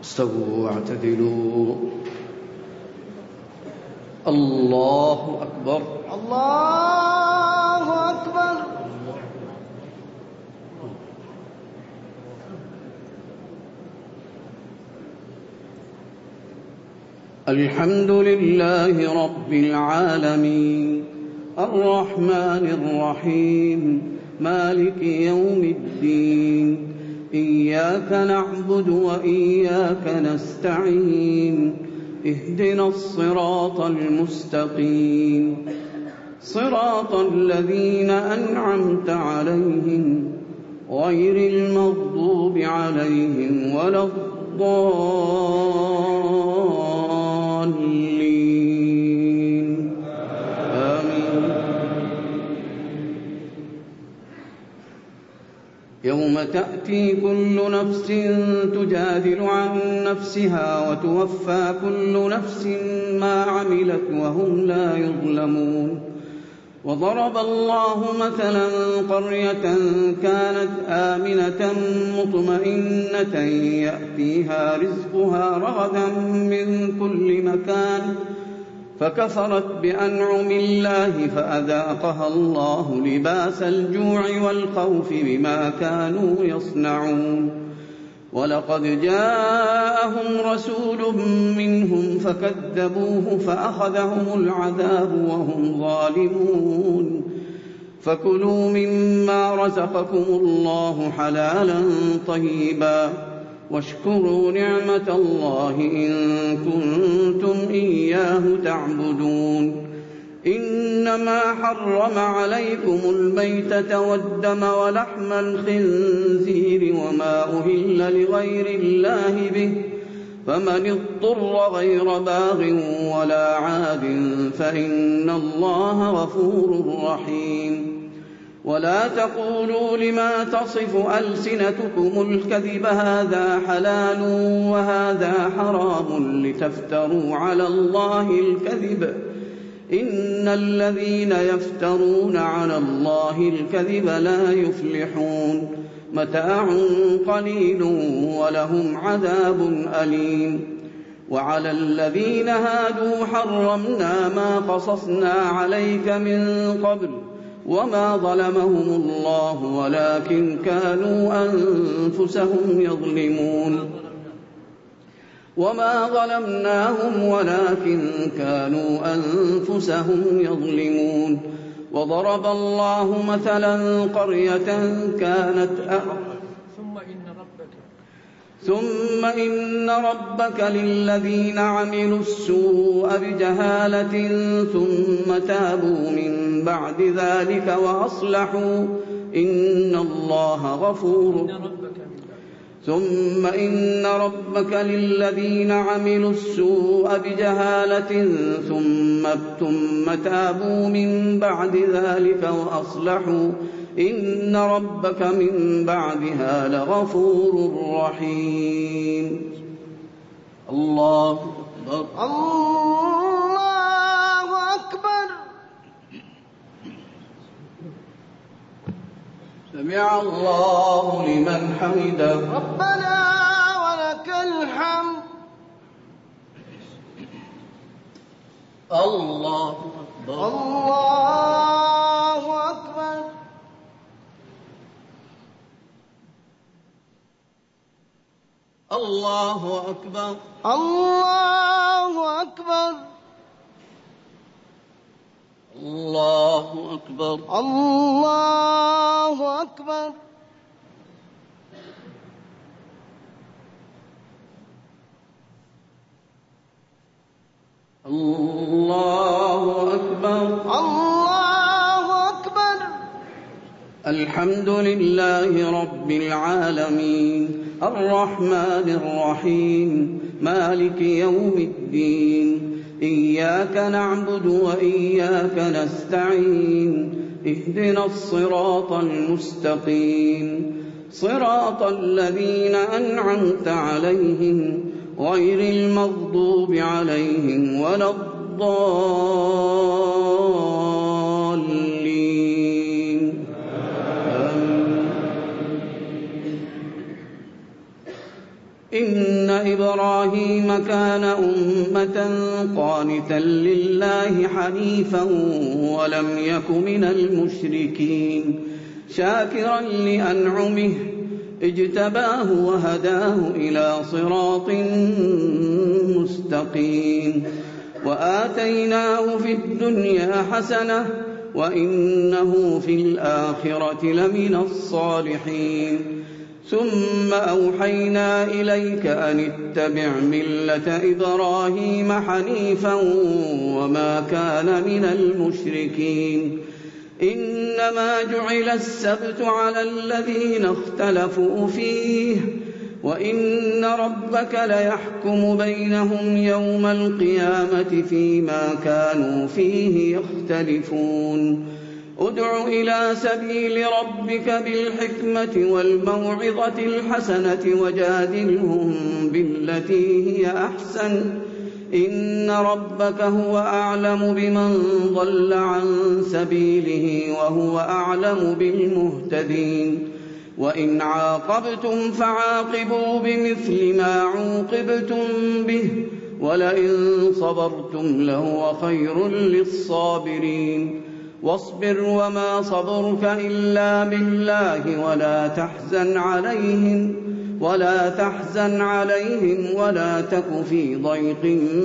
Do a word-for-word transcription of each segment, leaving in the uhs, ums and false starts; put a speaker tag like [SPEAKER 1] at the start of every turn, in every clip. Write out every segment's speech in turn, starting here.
[SPEAKER 1] استووا واعتدلوا. الله أكبر.
[SPEAKER 2] الله أكبر.
[SPEAKER 1] الحمد لله رب العالمين الرحمن الرحيم مالك يوم الدين إياك نعبد وإياك نستعين اهدنا الصراط المستقيم صراط الذين أنعمت عليهم غير المغضوب عليهم ولا الضالين آمين. يوم تأتي كل نفس تجادل عن نفسها وتوفى كل نفس ما عملت وهم لا يظلمون. وضرب الله مثلا قرية كانت آمنة مطمئنة يأتيها رزقها رغدا من كل مكان فكفرت بأنعم الله فأذاقها الله لباس الجوع والخوف بما كانوا يصنعون. ولقد جاءهم رسول منهم فكذبوه فأخذهم العذاب وهم ظالمون. فكلوا مما رزقكم الله حلالا طيبا واشكروا نعمة الله إن كنتم إياه تعبدون. إنما حرم عليكم الميتة والدم ولحم الخنزير وما أهل لغير الله به فمن اضطر غير باغ ولا عاد فإن الله غفور رحيم. ولا تقولوا لما تصف ألسنتكم الكذب هذا حلال وهذا حرام لتفتروا على الله الكذب إن الذين يفترون على الله الكذب لا يفلحون. متاع قليل ولهم عذاب أليم. وعلى الذين هادوا حرمنا ما قصصنا عليك من قبل وما ظلمهم الله ولكن كانوا أنفسهم يظلمون. وما ظلمناهم ولكن كانوا أنفسهم يظلمون. وضرب الله مثلا قرية كانت
[SPEAKER 2] ثم إن ربك
[SPEAKER 1] ثم إن ربك للذين عملوا السوء بجهالة ثم تابوا من بعد ذلك وأصلحوا إن الله غفور ثم إن ربك للذين عملوا السوء بجهالة ثم ثم تابوا من بعد ذلك وأصلحوا إن ربك من بعدها لغفور رحيم. الله أكبر.
[SPEAKER 2] الله أكبر.
[SPEAKER 1] سمع الله لمن حمده.
[SPEAKER 2] ربنا ولك الحمد.
[SPEAKER 1] الله أكبر.
[SPEAKER 2] الله أكبر.
[SPEAKER 1] الله أكبر.
[SPEAKER 2] الله أكبر.
[SPEAKER 1] الله أكبر.
[SPEAKER 2] الله أكبر.
[SPEAKER 1] الله أكبر.
[SPEAKER 2] الله أكبر.
[SPEAKER 1] الحمد لله رب العالمين الرحمن الرحيم مالك يوم الدين إياك نعبد وإياك نستعين اهدنا الصراط المستقيم صراط الذين أنعمت عليهم غير المغضوب عليهم ولا الضالين آمين. إن إبراهيم كان أمة قانتا لله حنيفا ولم يك من المشركين شاكرا لأنعمه اجتباه وهداه إلى صراط مستقيم وآتيناه في الدنيا حسنة وإنه في الآخرة لمن الصالحين ثم أوحينا إليك أن اتبع ملة إبراهيم حنيفا وما كان من المشركين إنما جعل السبت على الذين اختلفوا فيه وإن ربك ليحكم بينهم يوم القيامة فيما كانوا فيه يختلفون ادع إلى سبيل ربك بالحكمة والموعظة الحسنة وجادلهم بالتي هي أحسن إن ربك هو أعلم بمن ضل عن سبيله وهو أعلم بالمهتدين وإن عاقبتم فعاقبوا بمثل ما عوقبتم به ولئن صبرتم لهو خير للصابرين واصبر وما صبرك إلا بالله ولا تحزن عليهم ولا تحزن عليهم ولا تك في ضيق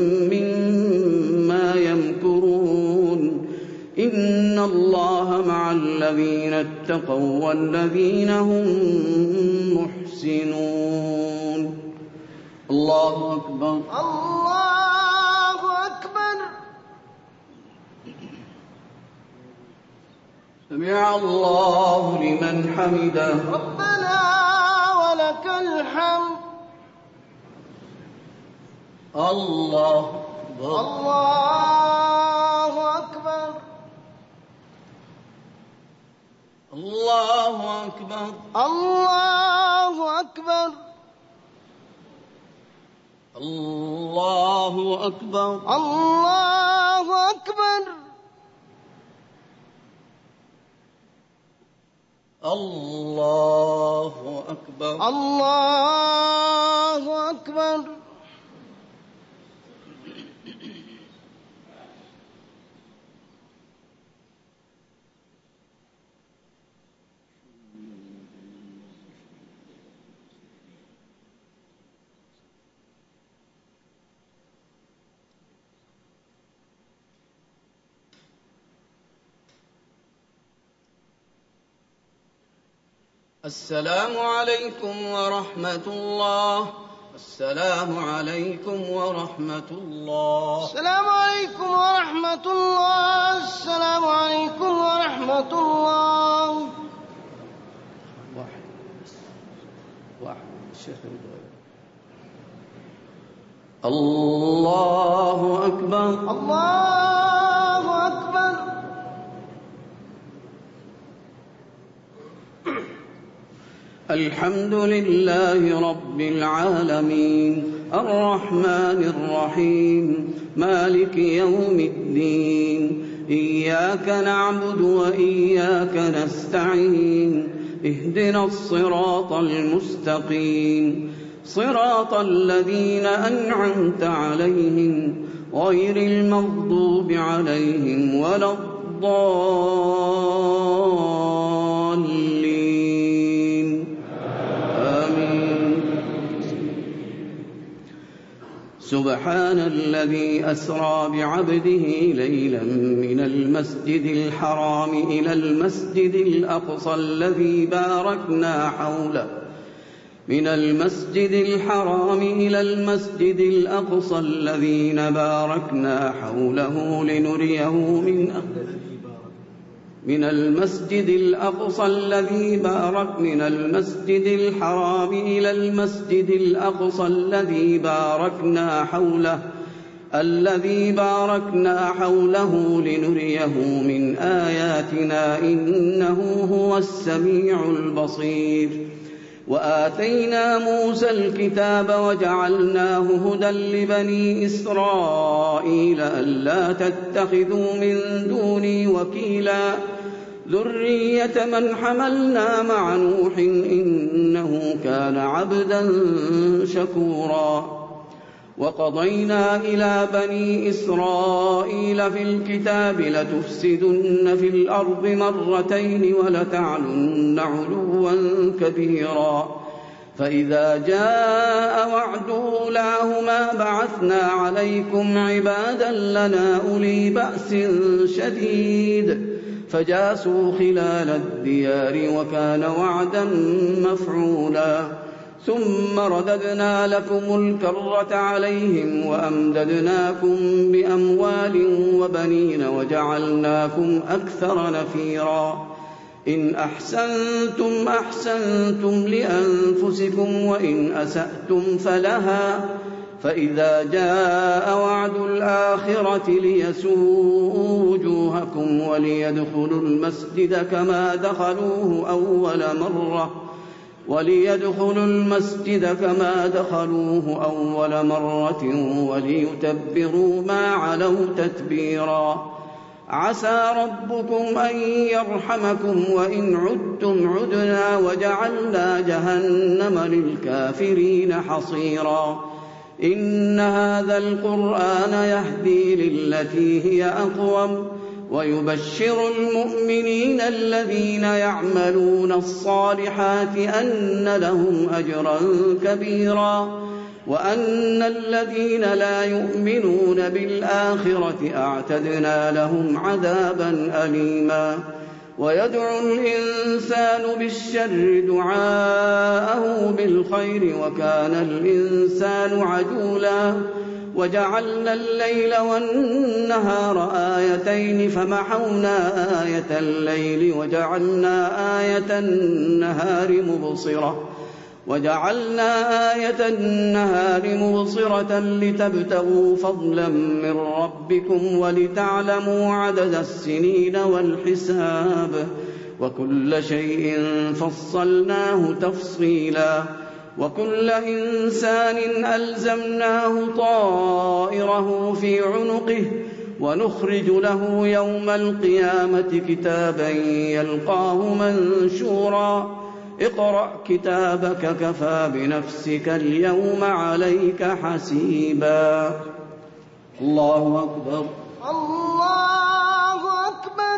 [SPEAKER 1] مما يمكرون إن الله مع الذين اتقوا والذين هم محسنون. الله أكبر.
[SPEAKER 2] الله أكبر.
[SPEAKER 1] سمع الله لمن حمده.
[SPEAKER 2] ربنا ولك الحمد.
[SPEAKER 1] الله أكبر.
[SPEAKER 2] الله أكبر.
[SPEAKER 1] الله أكبر.
[SPEAKER 2] الله أكبر.
[SPEAKER 1] الله أكبر.
[SPEAKER 2] الله أكبر.
[SPEAKER 1] الله أكبر.
[SPEAKER 2] الله أكبر.
[SPEAKER 1] السلام عليكم ورحمة الله. السلام عليكم ورحمة الله.
[SPEAKER 2] السلام عليكم ورحمة الله. السلام عليكم ورحمة الله.
[SPEAKER 1] واحد واحد الشيخ الله أكبر.
[SPEAKER 2] الله أكبر.
[SPEAKER 1] الحمد لله رب العالمين الرحمن الرحيم مالك يوم الدين إياك نعبد وإياك نستعين اهدنا الصراط المستقيم صراط الذين أنعمت عليهم غير المغضوب عليهم ولا الضالين آمين. سبحان الذي أسرى بعبده ليلا من المسجد الحرام إلى المسجد الأقصى الذي باركنا حوله من المسجد الحرام إلى المسجد الأقصى الذي باركنا حوله لنريه من من المسجد الأقصى الذي بارك من المسجد الحرام إلى المسجد الأقصى الذي باركنا حوله الذي باركنا حوله لنريه من آياتنا إنه هو السميع البصير. وآتينا موسى الكتاب وجعلناه هدى لبني إسرائيل ألا تتخذوا من دوني وكيلا ذرية من حملنا مع نوح إنه كان عبدا شكورا. وقضينا إلى بني إسرائيل في الكتاب لتفسدن في الأرض مرتين ولتعلن علوا كبيرا فإذا جاء وعد أولاهما بعثنا عليكم عبادا لنا أولي بأس شديد فجاسوا خلال الديار وكان وعدا مفعولا ثم رددنا لكم الكرة عليهم وأمددناكم بأموال وبنين وجعلناكم أكثر نفيرا إن أحسنتم أحسنتم لأنفسكم وإن أسأتم فلها فإذا جاء وعد الآخرة ليسوءوا وجوهكم وليدخلوا المسجد كما دخلوه أول مرة وليدخلوا المسجد كما دخلوه أول مرة وليتبروا ما علوا تتبيرا عسى ربكم أن يرحمكم وإن عدتم عدنا وجعلنا جهنم للكافرين حصيرا إن هذا القرآن يهدي للتي هي أقوم ويبشر المؤمنين الذين يعملون الصالحات أن لهم أجرا كبيرا وأن الذين لا يؤمنون بالآخرة أعتدنا لهم عذابا أليما ويدعو الإنسان بالشر دعاءه بالخير وكان الإنسان عجولا وجعلنا الليل والنهار آيتين فمحونا آية الليل وجعلنا آية النهار مبصرة وجعلنا آية النهار مبصرة لتبتغوا فضلا من ربكم ولتعلموا عدد السنين والحساب وكل شيء فصلناه تفصيلا وكل إنسان ألزمناه طائره في عنقه ونخرج له يوم القيامة كتابا يلقاه منشورا اقرأ كتابك كفى بنفسك اليوم عليك حسيبا. الله أكبر.
[SPEAKER 2] الله أكبر.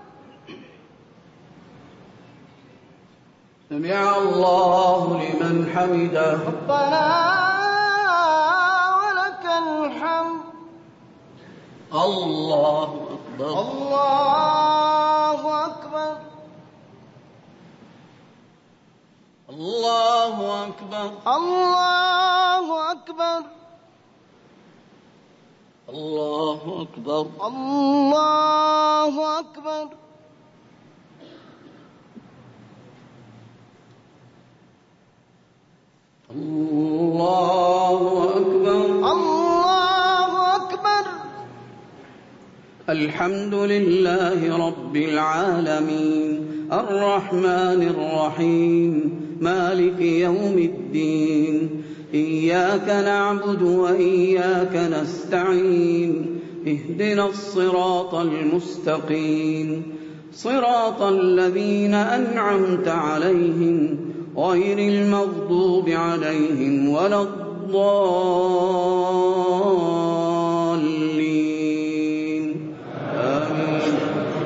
[SPEAKER 1] سمع الله لمن حمده.
[SPEAKER 2] ربنا ولك الحمد.
[SPEAKER 1] الله أكبر.
[SPEAKER 2] الله أكبر.
[SPEAKER 1] الله أكبر.
[SPEAKER 2] الله أكبر.
[SPEAKER 1] الله أكبر.
[SPEAKER 2] الله أكبر.
[SPEAKER 1] الله أكبر.
[SPEAKER 2] الله أكبر.
[SPEAKER 1] الحمد لله رب العالمين الرحمن الرحيم مالك يوم الدين إياك نعبد وإياك نستعين اهدنا الصراط المستقيم صراط الذين أنعمت عليهم غير المغضوب عليهم ولا الضالين آمين.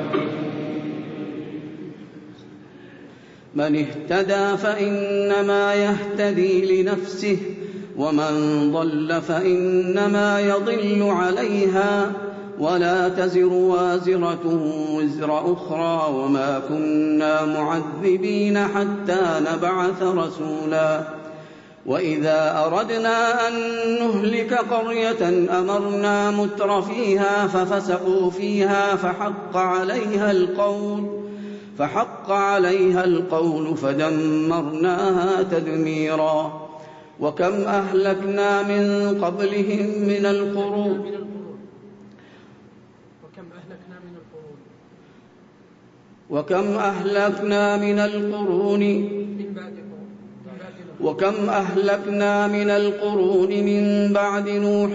[SPEAKER 1] من اهتدى فإنما يهتدي لنفسه ومن ضل فإنما يضل عليها ولا تزر وازرة وزر أخرى وما كنا معذبين حتى نبعث رسولا وإذا أردنا أن نهلك قرية أمرنا متر فيها ففسقوا فيها فحق عليها القول فحق عليها القول فدمرناها تدميرا وكم أهلكنا من قبلهم من القرون وكم أهلكنا من القرون وكم أهلكنا من القرون من بعد نوح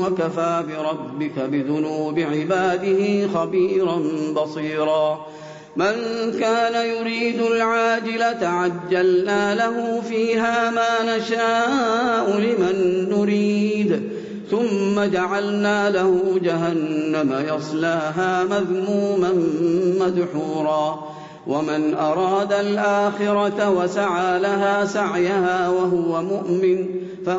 [SPEAKER 1] وكفى بربك بذنوب عباده خبيرا بصيرا من كان يريد العاجلة عجلنا له فيها ما نشاء لمن نريد ثم جعلنا له جهنم يصلاها مذموما مدحورا ومن أراد الآخرة وسعى لها سعيها وهو مؤمن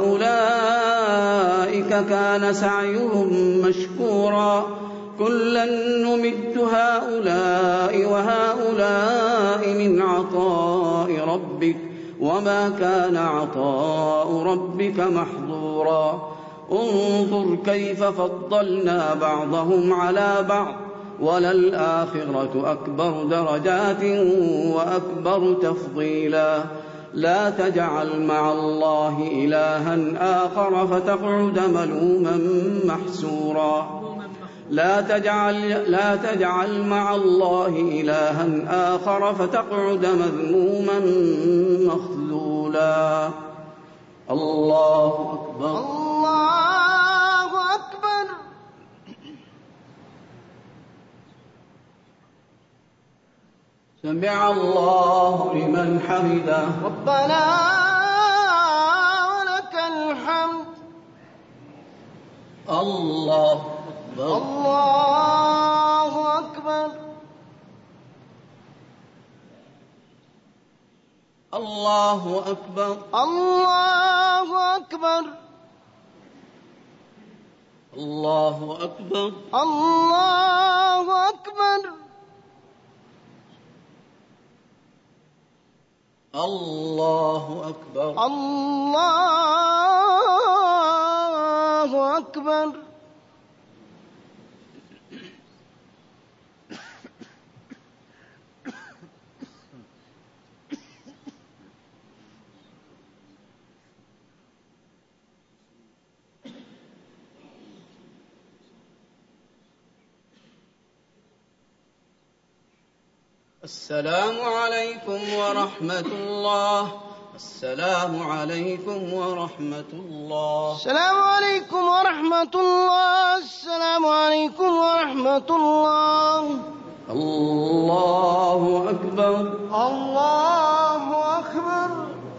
[SPEAKER 1] فأولئك كان سعيهم مشكورا كلا نمد هؤلاء وهؤلاء من عطاء ربك وما كان عطاء ربك محظورا انظر كيف فضلنا بعضهم على بعض وللآخرة أكبر درجات وأكبر تفضيلا لا تجعل مع الله إلها آخر فتقعد ملوما محسورا لا تجعل, لا تجعل مع الله إلها آخر فتقعد مذموما مخذولا الله أكبر
[SPEAKER 2] الله أكبر.
[SPEAKER 1] سمع الله لمن حمده
[SPEAKER 2] ربنا ولك الحمد.
[SPEAKER 1] الله أكبر
[SPEAKER 2] الله أكبر.
[SPEAKER 1] الله أكبر
[SPEAKER 2] الله أكبر.
[SPEAKER 1] الله أكبر
[SPEAKER 2] الله أكبر.
[SPEAKER 1] الله أكبر
[SPEAKER 2] الله أكبر.
[SPEAKER 1] السلام عليكم ورحمة الله. السلام عليكم ورحمة الله.
[SPEAKER 2] السلام عليكم ورحمة الله. السلام عليكم ورحمة الله.
[SPEAKER 1] الله أكبر
[SPEAKER 2] الله أكبر.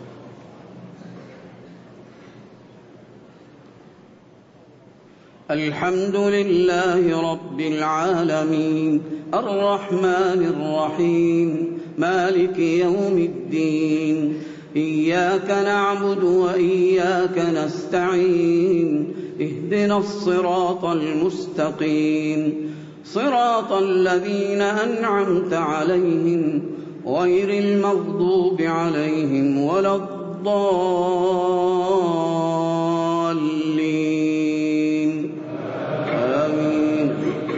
[SPEAKER 1] الحمد لله رب العالمين الرحمن الرحيم مالك يوم الدين إياك نعبد وإياك نستعين اهدنا الصراط المستقيم صراط الذين أنعمت عليهم غير المغضوب عليهم ولا الضالين آمين.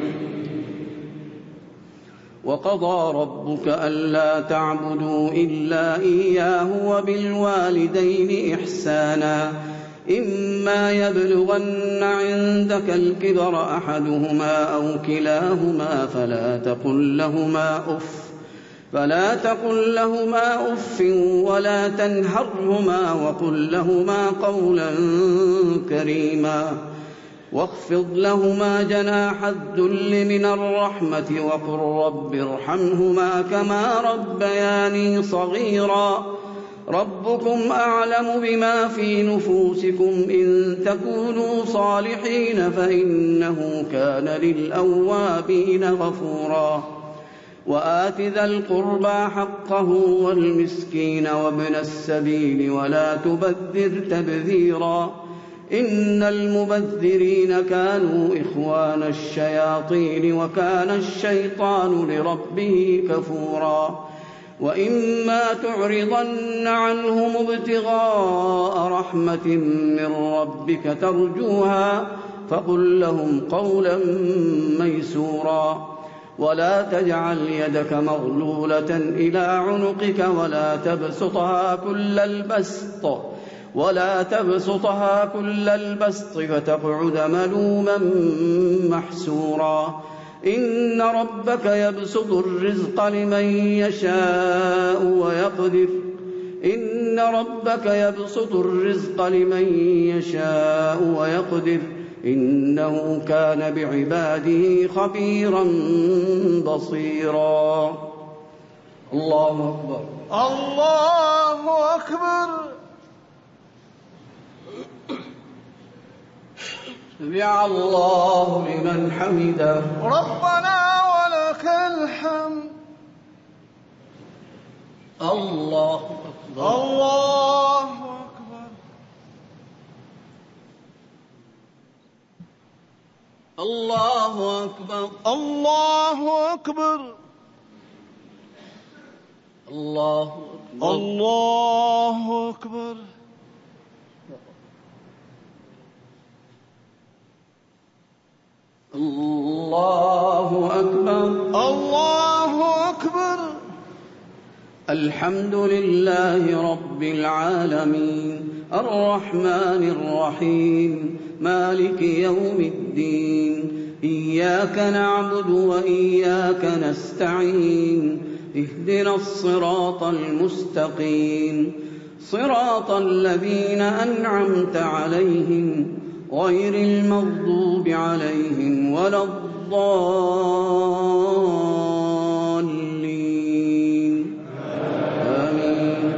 [SPEAKER 1] وقضى ربك ألا تعبدوا إلا إياه وبالوالدين إحسانا إما يبلغن عندك الكبر أحدهما أو كلاهما فلا تقل لهما أف فلا تقل لهما أف ولا تنهرهما وقل لهما قولا كريما واخفض لهما جناح الذل من الرحمة وقل رب ارحمهما كما ربياني صغيرا ربكم أعلم بما في نفوسكم إن تكونوا صالحين فإنه كان للأوابين غفورا وآت ذا القربى حقه والمسكين وابن السبيل ولا تبذر تبذيرا إن المبذرين كانوا إخوان الشياطين وكان الشيطان لربه كفورا وإما تعرضن عنهم ابتغاء رحمة من ربك ترجوها فقل لهم قولا ميسورا ولا تجعل يدك مغلولة إلى عنقك ولا تبسطها كل البسط ولا تبسطها كل البسط فتقعد ملوما محسورا إن ربك يبسط الرزق لمن يشاء ويقدر إن ربك يبسط الرزق لمن يشاء ويقدر إنه كان بعباده خبيرا بصيرا الله أكبر.
[SPEAKER 2] الله أكبر.
[SPEAKER 1] سمع الله لمن حمده.
[SPEAKER 2] ربنا ولك الحمد.
[SPEAKER 1] الله أكبر.
[SPEAKER 2] الله أكبر.
[SPEAKER 1] الله أكبر.
[SPEAKER 2] الله أكبر.
[SPEAKER 1] الله أكبر.
[SPEAKER 2] الله أكبر.
[SPEAKER 1] الله أكبر.
[SPEAKER 2] الله أكبر.
[SPEAKER 1] الحمد لله رب العالمين الرحمن الرحيم مالك يوم الدين إياك نعبد وإياك نستعين اهدنا الصراط المستقيم صراط الذين أنعمت عليهم غير المغضوب عليهم ولا الضالين آمين.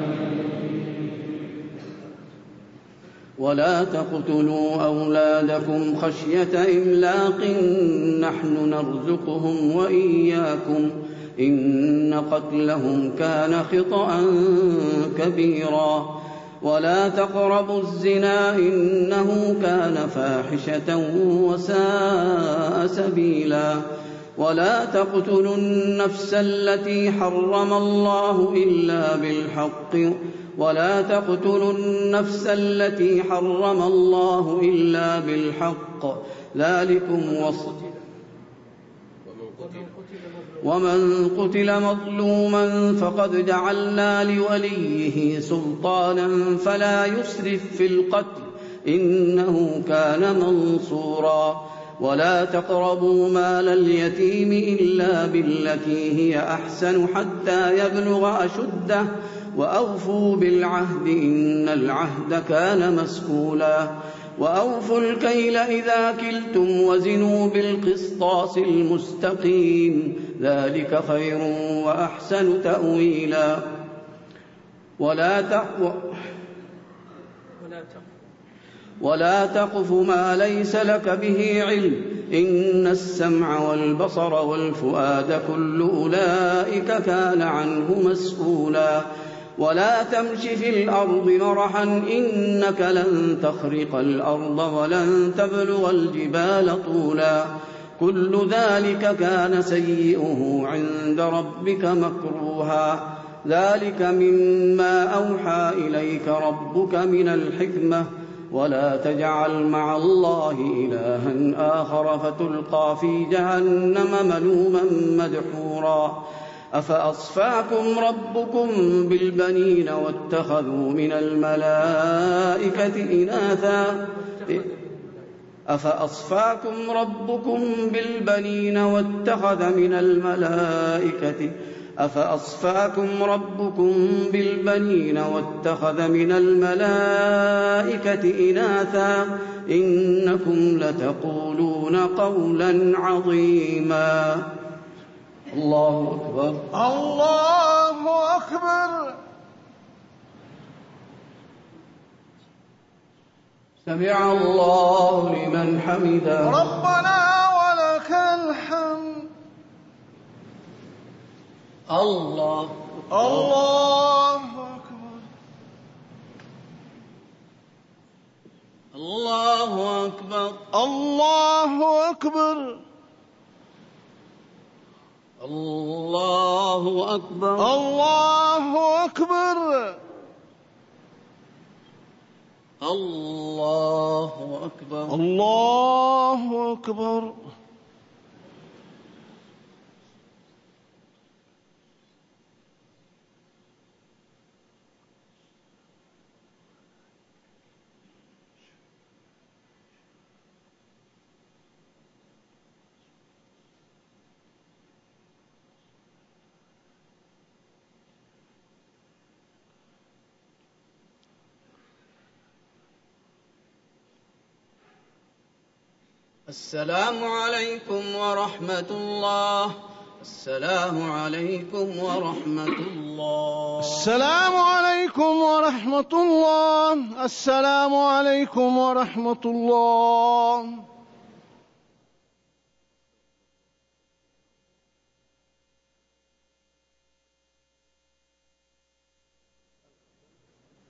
[SPEAKER 1] ولا تقتلوا أولادكم خشية إملاق نحن نرزقهم وإياكم إن قتلهم كان خطأ كبيرا ولا تقربوا الزنا إنه كان فاحشة وساء سبيلا ولا تقتلوا النفس التي حرم الله إلا بالحق ولا تقتلوا النفس التي حرم الله إلا بالحق ذلكم وصف ومن قتل مظلوما فقد جعلنا لوليه سلطانا فلا يسرف في القتل إنه كان منصورا ولا تقربوا مال اليتيم إلا بالتي هي أحسن حتى يبلغ أشده وأوفوا بالعهد إن العهد كان مسؤولا وأوفوا الكيل إذا كلتم وزنوا بالقسطاس المستقيم ذلك خير وأحسن تأويلا ولا تقف ولا تقف ما ليس لك به علم إن السمع والبصر والفؤاد كل أولئك كان عنه مسؤولا ولا تمش في الأرض مرحا إنك لن تخرق الأرض ولن تبلغ الجبال طولا كل ذلك كان سيئه عند ربك مكروها ذلك مما أوحى إليك ربك من الحكمة ولا تجعل مع الله إلها آخر فتلقى في جهنم ملوما مدحورا أفأصفاكم ربكم بالبنين واتخذوا من الملائكة إناثا أفأصفاكم ربكم بالبنين واتخذ من الملائكة أفأصفاكم ربكم بالبنين واتخذ من الملائكة إناثا إنكم لتقولون قولا عظيما الله أكبر.
[SPEAKER 2] الله أكبر.
[SPEAKER 1] سمع الله لمن حمده.
[SPEAKER 2] ربنا ولك الحمد.
[SPEAKER 1] الله
[SPEAKER 2] الله أكبر.
[SPEAKER 1] الله أكبر.
[SPEAKER 2] الله أكبر.
[SPEAKER 1] الله أكبر.
[SPEAKER 2] الله أكبر.
[SPEAKER 1] الله أكبر.
[SPEAKER 2] الله أكبر.
[SPEAKER 1] السلام عليكم ورحمة الله السلام عليكم ورحمة الله.
[SPEAKER 2] السلام عليكم ورحمة الله. السلام عليكم ورحمة الله.